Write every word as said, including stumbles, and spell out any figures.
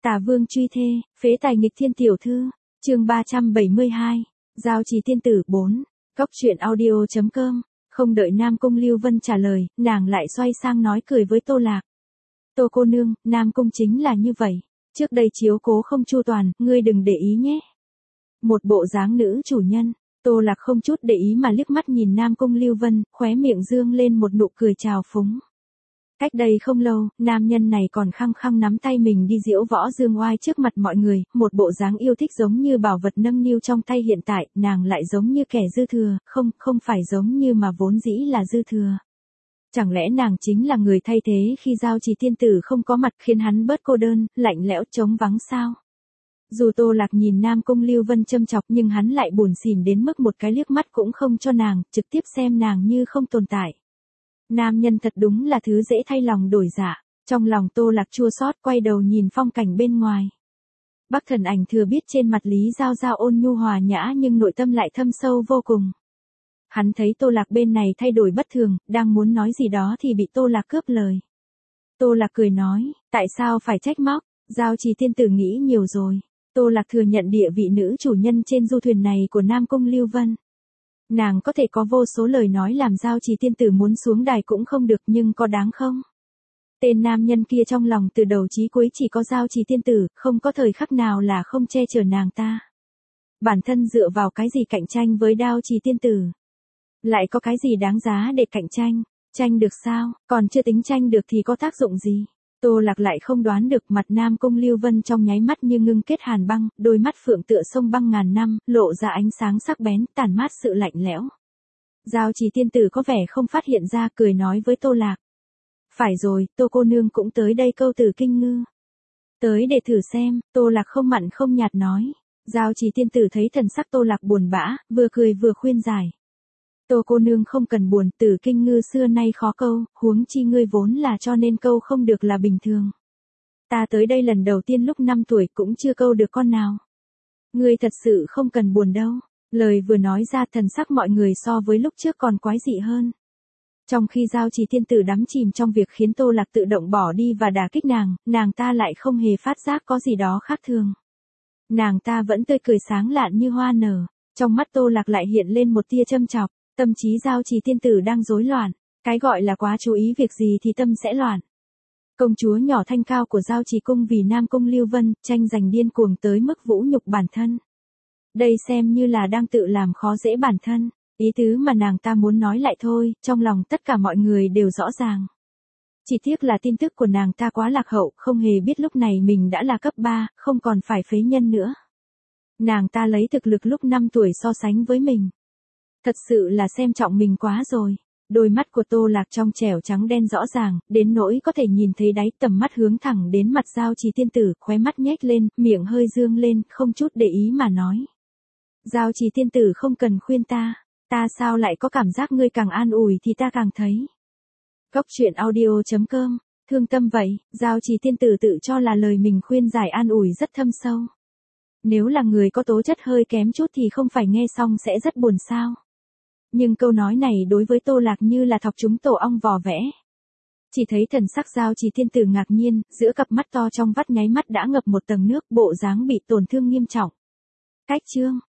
Tả vương truy thê, phế tài nghịch thiên tiểu thư, chương ba trăm bảy mươi hai, Giao Trì tiên tử bốn, Cóc truyện audio chấm com, không đợi Nam Cung Lưu Vân trả lời, nàng lại xoay sang nói cười với Tô Lạc. Tô cô nương, Nam Cung chính là như vậy, trước đây chiếu cố không chu toàn, ngươi đừng để ý nhé. Một bộ dáng nữ chủ nhân, Tô Lạc không chút để ý mà liếc mắt nhìn Nam Cung Lưu Vân, khóe miệng dương lên một nụ cười trào phúng. Cách đây không lâu, nam nhân này còn khăng khăng nắm tay mình đi diễu võ dương oai trước mặt mọi người, một bộ dáng yêu thích giống như bảo vật nâng niu trong tay hiện tại, nàng lại giống như kẻ dư thừa, không, không phải giống như mà vốn dĩ là dư thừa. Chẳng lẽ nàng chính là người thay thế khi Giao Trì tiên tử không có mặt khiến hắn bớt cô đơn, lạnh lẽo trống vắng sao? Dù Tô Lạc nhìn Nam Cung Lưu Vân châm chọc nhưng hắn lại buồn xỉn đến mức một cái liếc mắt cũng không cho nàng, trực tiếp xem nàng như không tồn tại. Nam nhân thật đúng là thứ dễ thay lòng đổi dạ, trong lòng Tô Lạc chua xót quay đầu nhìn phong cảnh bên ngoài. Bắc Thần Ảnh thừa biết trên mặt Lý Giao Giao ôn nhu hòa nhã nhưng nội tâm lại thâm sâu vô cùng. Hắn thấy Tô Lạc bên này thay đổi bất thường, đang muốn nói gì đó thì bị Tô Lạc cướp lời. Tô Lạc cười nói, tại sao phải trách móc, Giao Trì tiên tử nghĩ nhiều rồi. Tô Lạc thừa nhận địa vị nữ chủ nhân trên du thuyền này của Nam Cung Lưu Vân. Nàng có thể có vô số lời nói làm Giao Trì tiên tử muốn xuống đài cũng không được nhưng có đáng không? Tên nam nhân kia trong lòng từ đầu chí cuối chỉ có Giao Trì tiên tử, không có thời khắc nào là không che chở nàng ta. Bản thân dựa vào cái gì cạnh tranh với Giao Trì tiên tử? Lại có cái gì đáng giá để cạnh tranh? Tranh được sao? Còn chưa tính tranh được thì có tác dụng gì? Tô Lạc lại không đoán được mặt Nam Cung Lưu Vân trong nháy mắt như ngưng kết hàn băng, đôi mắt phượng tựa sông băng ngàn năm, lộ ra ánh sáng sắc bén, tản mát sự lạnh lẽo. Giao Trì tiên tử có vẻ không phát hiện ra, cười nói với Tô Lạc. Phải rồi, Tô cô nương cũng tới đây câu từ kinh ngư. Tới để thử xem, Tô Lạc không mặn không nhạt nói. Giao Trì tiên tử thấy thần sắc Tô Lạc buồn bã, vừa cười vừa khuyên giải. Tô cô nương không cần buồn, Tử kinh ngư xưa nay khó câu, huống chi ngươi vốn là cho nên câu không được là bình thường. Ta tới đây lần đầu tiên lúc năm tuổi cũng chưa câu được con nào. Ngươi thật sự không cần buồn đâu. Lời vừa nói ra thần sắc mọi người so với lúc trước còn quái dị hơn. Trong khi Giao Trì tiên tử đắm chìm trong việc khiến Tô Lạc tự động bỏ đi và đả kích nàng, nàng ta lại không hề phát giác có gì đó khác thường. Nàng ta vẫn tươi cười sáng lạn như hoa nở, trong mắt Tô Lạc lại hiện lên một tia châm chọc. Tâm trí Giao Trì tiên tử đang rối loạn, cái gọi là quá chú ý việc gì thì tâm sẽ loạn. Công chúa nhỏ thanh cao của Giao Trì cung vì Nam Cung Lưu Vân, tranh giành điên cuồng tới mức vũ nhục bản thân. Đây xem như là đang tự làm khó dễ bản thân, ý tứ mà nàng ta muốn nói lại thôi, trong lòng tất cả mọi người đều rõ ràng. Chỉ tiếc là tin tức của nàng ta quá lạc hậu, không hề biết lúc này mình đã là cấp ba, không còn phải phế nhân nữa. Nàng ta lấy thực lực lúc năm tuổi so sánh với mình. Thật sự là xem trọng mình quá rồi. Đôi mắt của Tô Lạc trong trẻo trắng đen rõ ràng, đến nỗi có thể nhìn thấy đáy, tầm mắt hướng thẳng đến mặt Giao Trì tiên tử, khóe mắt nhếch lên, miệng hơi dương lên, không chút để ý mà nói. Giao Trì tiên tử không cần khuyên ta, ta sao lại có cảm giác ngươi càng an ủi thì ta càng thấy. Cóc truyện audio chấm com, thương tâm vậy, Giao Trì tiên tử tự cho là lời mình khuyên giải an ủi rất thâm sâu. Nếu là người có tố chất hơi kém chút thì không phải nghe xong sẽ rất buồn sao. Nhưng câu nói này đối với Tô Lạc như là thọc trúng tổ ong vò vẽ. Chỉ thấy thần sắc Giao Trì tiên tử ngạc nhiên, giữa cặp mắt to trong vắt nháy mắt đã ngập một tầng nước, bộ dáng bị tổn thương nghiêm trọng. Cách chương,